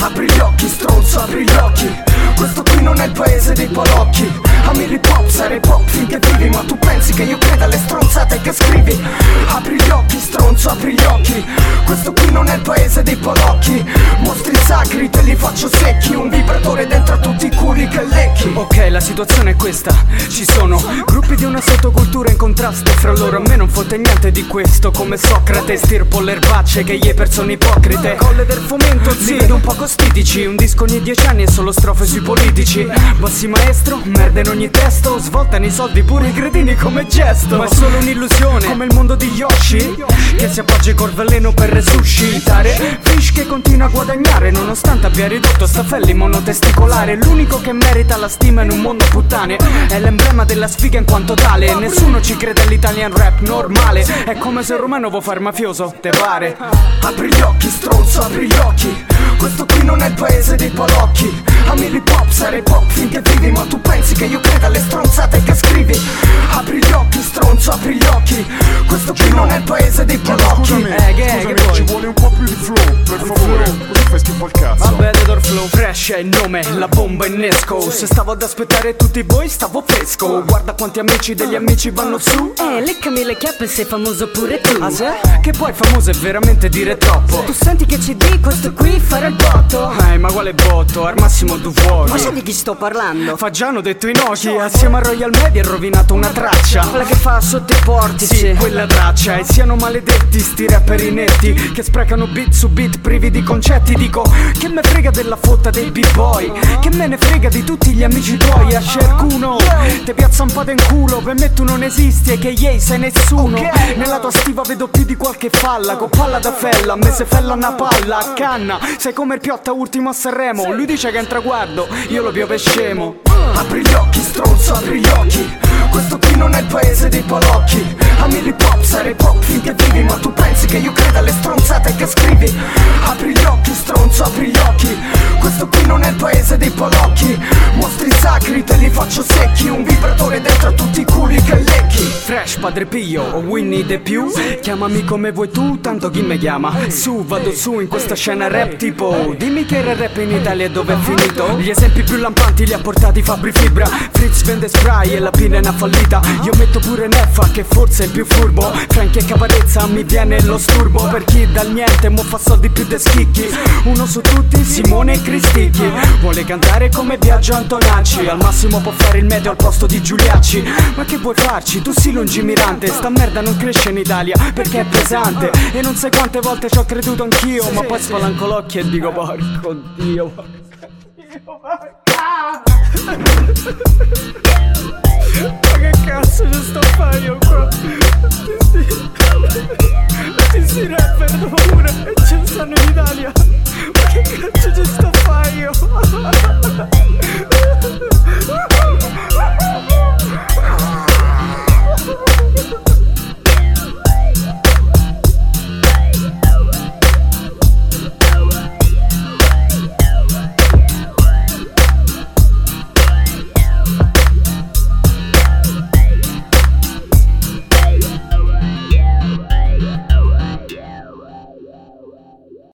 Apri gli occhi, stronzo, apri gli occhi. Questo qui non è il paese dei polocchi. Ami l'hip hop, sarei pop finché vivi, ma tu pensi che io creda alle stronzate che scrivi? Apri gli occhi, stronzo, apri gli occhi. Questo qui non è il paese dei polocchi. Mostri sacri, te li faccio secchi. Un vibratore dentro a tutti i culi che lecchi. Ok, la situazione è questa. Ci sono gruppi di una sottocultura in contrasto fra loro. A me non fotte niente di questo. Come Socrate, stirpo le erbacce che gli persone ipocrite. Colle del fomento, li vedo un po' costitici. Un disco ogni 10 anni e solo strofe sui politici. Bassi maestro, merda in ogni testo. Svoltano i soldi pure i cretini come gesto. Ma è solo un'illusione, come il mondo di Yoshi, che si appoggia col veleno per resuscitare. Fish che continua a guadagnare nonostante abbia ridotto staffelli monotesticolare. L'unico che merita la stima in un mondo a puttane è l'emblema della sfiga in quanto tale. Nessuno ci crede all'italian rap normale. È come se il romano vuoi far mafioso, te pare? Apri gli occhi, stronzo, apri gli occhi. Questo qui non è il paese dei polocchi. Ami l'hip hop, sarei pop finché vivi, ma tu pensi che io creda alle stronzate che scrivi? Apri gli occhi, stronzo, apri gli occhi. Questo qui non è il paese dei polocchi. Che poi? Ci vuole un po' più di flow, per favore, così fai schifo al cazzo. Vabbè, Ledor Flow, Fresh è il nome, la bomba innesco. Se stavo ad aspettare tutti voi, stavo fresco. Guarda quanti amici degli amici vanno su. Leccami le chiappe, sei famoso pure tu. Ah sì? Che poi famoso è veramente dire troppo. Tu senti che CD, questo qui farà il botto. Ma quale botto? Al massimo tu fuori. Ma sai di chi sto parlando? Fagiano detto Inoki, assieme a Royal Media ha rovinato una traccia. Quella che fa sotto i portici. Sì, quella traccia. E siano maledetti sti rapperi netti che sprecano beat su beat privi di concetti. Dico, che me frega della fotta dei b-boy, che me ne frega di tutti gli amici tuoi. A Scercuno te piazza un po' in culo. Per me tu non esisti e che yay sei nessuno. Nella tua stiva vedo più di qualche falla. Con palla da fella, a me se fella una palla a canna. Sei come il Piotta ultimo a Sanremo. Lui dice che è un traguardo, io lo piove scemo. Apri gli occhi, stronzo, apri gli occhi. Questo qui non è il paese dei polocchi. Ami l'hip hop, sarei pop finché vivi, ma tu pensi che io creda alle stronzate che scrivi? Apri gli occhi, stronzo, apri gli occhi. Questo qui non è il paese dei polocchi. Mostri sacri, te li faccio secchi. Un vibratore dentro a tutti i culi che lecchi. Fresh, Padre Pio o Winnie the Pooh, chiamami come vuoi tu, tanto chi me chiama. Su, vado su in questa scena rap tipo. Dimmi che il rap in Italia dove è finito. Gli esempi più lampanti li ha portati Fabri Fibra. Fritz vende spray e la pinna è una fallita. Io metto pure Neffa che forse è il più furbo. Franchi e Caparezza mi viene lo sturbo. Per chi dal niente mo fa soldi più de schicchi. Uno su tutti, Simone Cristicchi. Vuole cantare come Biagio Antonacci. Al massimo può fare il meteo al posto di Giuliacci. Ma che vuoi farci? Tu sei lungimirante. Sta merda non cresce in Italia perché è pesante. E non sai quante volte ci ho creduto anch'io. Ma poi spalanco l'occhio e dico porco Dio. Ma che cazzo ci sto a fare io qua?